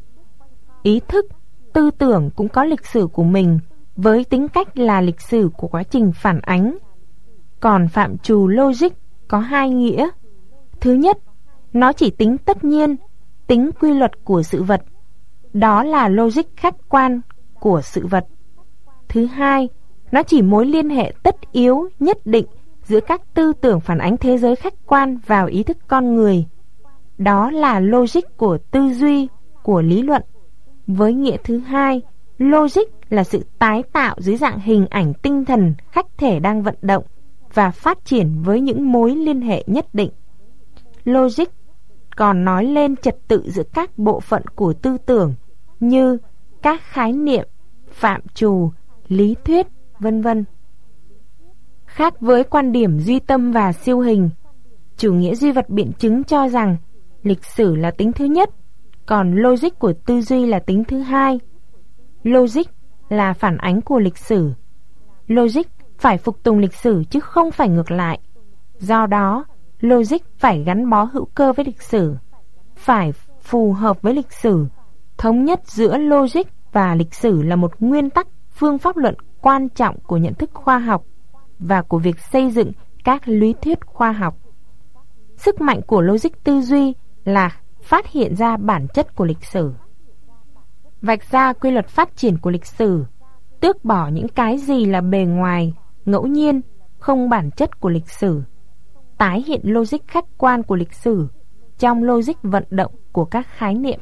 Speaker 1: Ý thức, tư tưởng cũng có lịch sử của mình, với tính cách là lịch sử của quá trình phản ánh. Còn phạm trù logic có hai nghĩa. Thứ nhất, nó chỉ tính tất nhiên, tính quy luật của sự vật. Đó là logic khách quan của sự vật. Thứ hai, Nó chỉ mối liên hệ tất yếu nhất định giữa các tư tưởng phản ánh thế giới khách quan vào ý thức con người. Đó là logic của tư duy, của lý luận. Với nghĩa thứ hai, logic là sự tái tạo dưới dạng hình ảnh tinh thần khách thể đang vận động và phát triển với những mối liên hệ nhất định. Logic còn nói lên trật tự giữa các bộ phận của tư tưởng như các khái niệm, phạm trù, lý thuyết, vân vân. Khác với quan điểm duy tâm và siêu hình, chủ nghĩa duy vật biện chứng cho rằng lịch sử là tính thứ nhất, còn logic của tư duy là tính thứ hai. Logic là phản ánh của lịch sử. Logic phải phục tùng lịch sử chứ không phải ngược lại. Do đó, logic phải gắn bó hữu cơ với lịch sử, phải phù hợp với lịch sử. Thống nhất giữa logic và lịch sử là một nguyên tắc phương pháp luận quan trọng của nhận thức khoa học và của việc xây dựng các lý thuyết khoa học. Sức mạnh của logic tư duy là phát hiện ra bản chất của lịch sử, vạch ra quy luật phát triển của lịch sử, tước bỏ những cái gì là bề ngoài, ngẫu nhiên, không bản chất của lịch sử, tái hiện logic khách quan của lịch sử trong logic vận động của các khái niệm.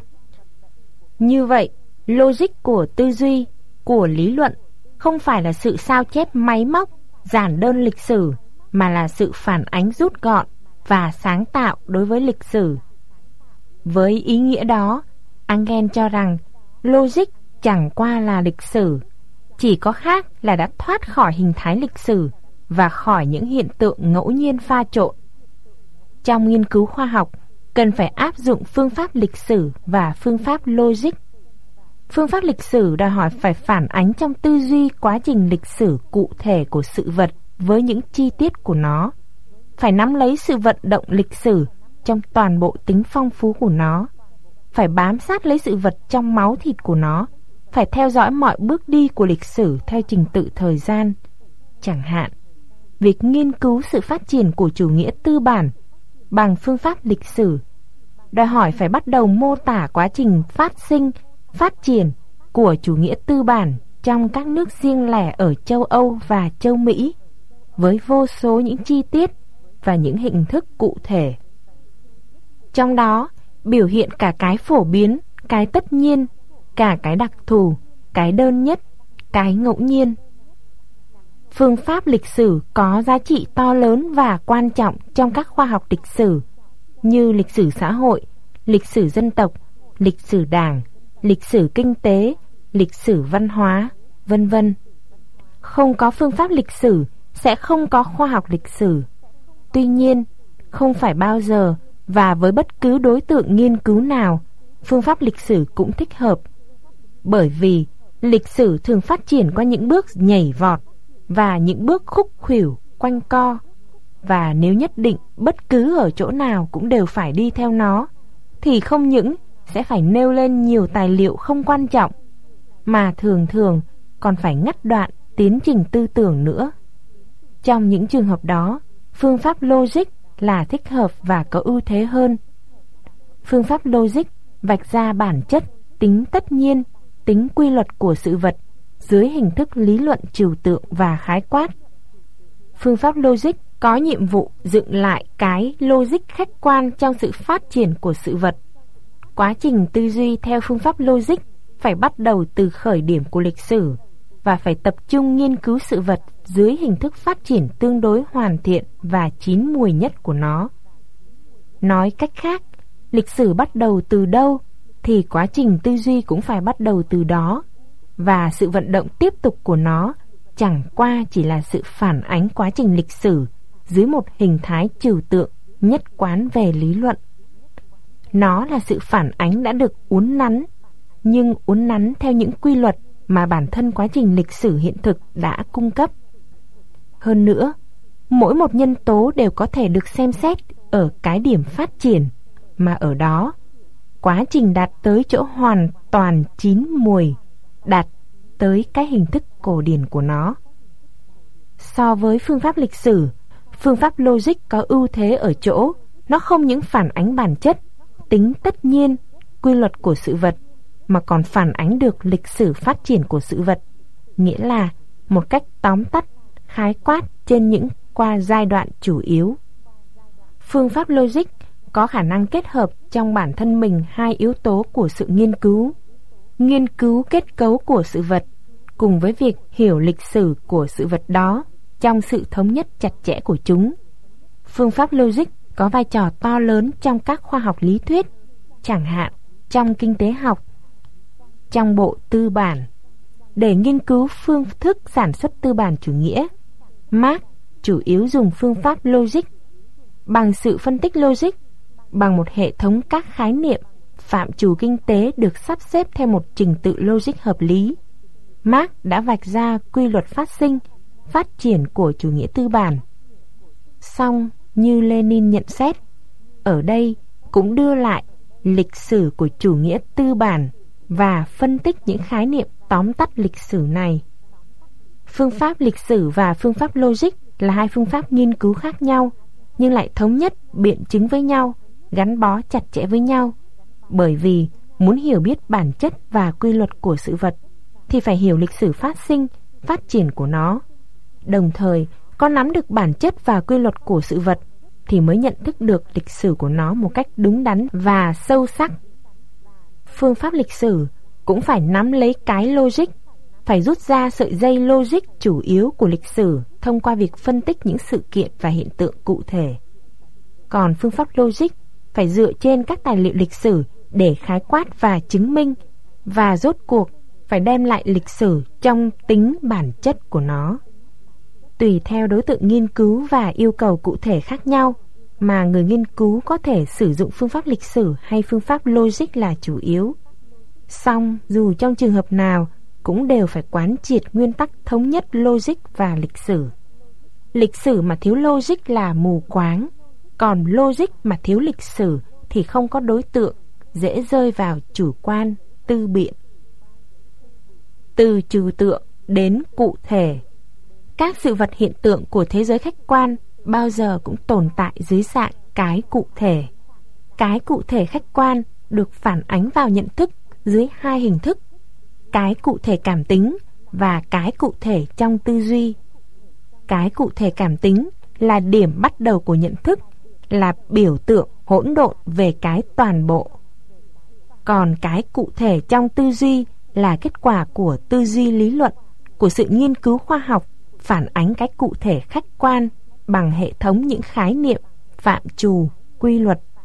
Speaker 1: Như vậy, logic của tư duy, của lý luận không phải là sự sao chép máy móc, giản đơn lịch sử, mà là sự phản ánh rút gọn và sáng tạo đối với lịch sử. Với ý nghĩa đó, Engel cho rằng logic chẳng qua là lịch sử, chỉ có khác là đã thoát khỏi hình thái lịch sử và khỏi những hiện tượng ngẫu nhiên pha trộn. Trong nghiên cứu khoa học, cần phải áp dụng phương pháp lịch sử và phương pháp logic. Phương pháp lịch sử đòi hỏi phải phản ánh trong tư duy quá trình lịch sử cụ thể của sự vật với những chi tiết của nó, phải nắm lấy sự vận động lịch sử trong toàn bộ tính phong phú của nó, phải bám sát lấy sự vật trong máu thịt của nó, phải theo dõi mọi bước đi của lịch sử theo trình tự thời gian. Chẳng hạn, việc nghiên cứu sự phát triển của chủ nghĩa tư bản bằng phương pháp lịch sử đòi hỏi phải bắt đầu mô tả quá trình phát sinh, phát triển của chủ nghĩa tư bản trong các nước riêng lẻ ở châu Âu và châu Mỹ, với vô số những chi tiết và những hình thức cụ thể. Trong đó, biểu hiện cả cái phổ biến, cái tất nhiên, cả cái đặc thù, cái đơn nhất, cái ngẫu nhiên. Phương pháp lịch sử có giá trị to lớn và quan trọng trong các khoa học lịch sử như lịch sử xã hội, lịch sử dân tộc, lịch sử đảng, lịch sử kinh tế, lịch sử văn hóa, vân vân. Không có phương pháp lịch sử sẽ không có khoa học lịch sử. Tuy nhiên, không phải bao giờ và với bất cứ đối tượng nghiên cứu nào, phương pháp lịch sử cũng thích hợp. Bởi vì lịch sử thường phát triển qua những bước nhảy vọt và những bước khúc khuỷu, quanh co. Và nếu nhất định bất cứ ở chỗ nào cũng đều phải đi theo nó, thì không những sẽ phải nêu lên nhiều tài liệu không quan trọng, mà thường thường còn phải ngắt đoạn tiến trình tư tưởng nữa. Trong những trường hợp đó, phương pháp logic là thích hợp và có ưu thế hơn. Phương pháp logic vạch ra bản chất, tính tất nhiên, tính quy luật của sự vật dưới hình thức lý luận trừu tượng và khái quát. Phương pháp logic có nhiệm vụ dựng lại cái logic khách quan trong sự phát triển của sự vật. Quá trình tư duy theo phương pháp logic phải bắt đầu từ khởi điểm của lịch sử và phải tập trung nghiên cứu sự vật dưới hình thức phát triển tương đối hoàn thiện và chín mùi nhất của nó. Nói cách khác, lịch sử bắt đầu từ đâu thì quá trình tư duy cũng phải bắt đầu từ đó, và sự vận động tiếp tục của nó chẳng qua chỉ là sự phản ánh quá trình lịch sử dưới một hình thái trừu tượng nhất quán về lý luận. Nó là sự phản ánh đã được uốn nắn, nhưng uốn nắn theo những quy luật mà bản thân quá trình lịch sử hiện thực đã cung cấp. Hơn nữa, mỗi một nhân tố đều có thể được xem xét ở cái điểm phát triển, mà ở đó, quá trình đạt tới chỗ hoàn toàn chín mùi, đạt tới cái hình thức cổ điển của nó. So với phương pháp lịch sử, phương pháp logic có ưu thế ở chỗ nó không những phản ánh bản chất, tính tất nhiên, quy luật của sự vật, mà còn phản ánh được lịch sử phát triển của sự vật, nghĩa là một cách tóm tắt, khái quát trên những qua giai đoạn chủ yếu. Phương pháp logic có khả năng kết hợp trong bản thân mình hai yếu tố của sự nghiên cứu kết cấu của sự vật, cùng với việc hiểu lịch sử của sự vật đó trong sự thống nhất chặt chẽ của chúng. Phương pháp logic có vai trò to lớn trong các khoa học lý thuyết, chẳng hạn trong kinh tế học, trong bộ tư bản. Để nghiên cứu phương thức sản xuất tư bản chủ nghĩa, Marx chủ yếu dùng phương pháp logic. Bằng sự phân tích logic, bằng một hệ thống các khái niệm, phạm trù kinh tế được sắp xếp theo một trình tự logic hợp lý, Marx đã vạch ra quy luật phát sinh, phát triển của chủ nghĩa tư bản. Song, như Lenin nhận xét, ở đây cũng đưa lại lịch sử của chủ nghĩa tư bản và phân tích những khái niệm tóm tắt lịch sử này. Phương pháp lịch sử và phương pháp logic là hai phương pháp nghiên cứu khác nhau, nhưng lại thống nhất biện chứng với nhau, gắn bó chặt chẽ với nhau. Bởi vì muốn hiểu biết bản chất và quy luật của sự vật thì phải hiểu lịch sử phát sinh, phát triển của nó. Đồng thời, có nắm được bản chất và quy luật của sự vật thì mới nhận thức được lịch sử của nó một cách đúng đắn và sâu sắc. Phương pháp lịch sử cũng phải nắm lấy cái logic, phải rút ra sợi dây logic chủ yếu của lịch sử thông qua việc phân tích những sự kiện và hiện tượng cụ thể. Còn phương pháp logic phải dựa trên các tài liệu lịch sử để khái quát và chứng minh, và rốt cuộc phải đem lại lịch sử trong tính bản chất của nó. Tùy theo đối tượng nghiên cứu và yêu cầu cụ thể khác nhau mà người nghiên cứu có thể sử dụng phương pháp lịch sử hay phương pháp logic là chủ yếu. Song dù trong trường hợp nào cũng đều phải quán triệt nguyên tắc thống nhất logic và lịch sử. Lịch sử mà thiếu logic là mù quáng, còn logic mà thiếu lịch sử thì không có đối tượng, dễ rơi vào chủ quan, tư biện. Từ trừu tượng đến cụ thể, các sự vật hiện tượng của thế giới khách quan bao giờ cũng tồn tại dưới dạng cái cụ thể. Cái cụ thể khách quan được phản ánh vào nhận thức dưới hai hình thức: cái cụ thể cảm tính và cái cụ thể trong tư duy. Cái cụ thể cảm tính là điểm bắt đầu của nhận thức, là biểu tượng hỗn độn về cái toàn bộ. Còn cái cụ thể trong tư duy là kết quả của tư duy lý luận, của sự nghiên cứu khoa học, phản ánh cái cụ thể khách quan bằng hệ thống những khái niệm, phạm trù, quy luật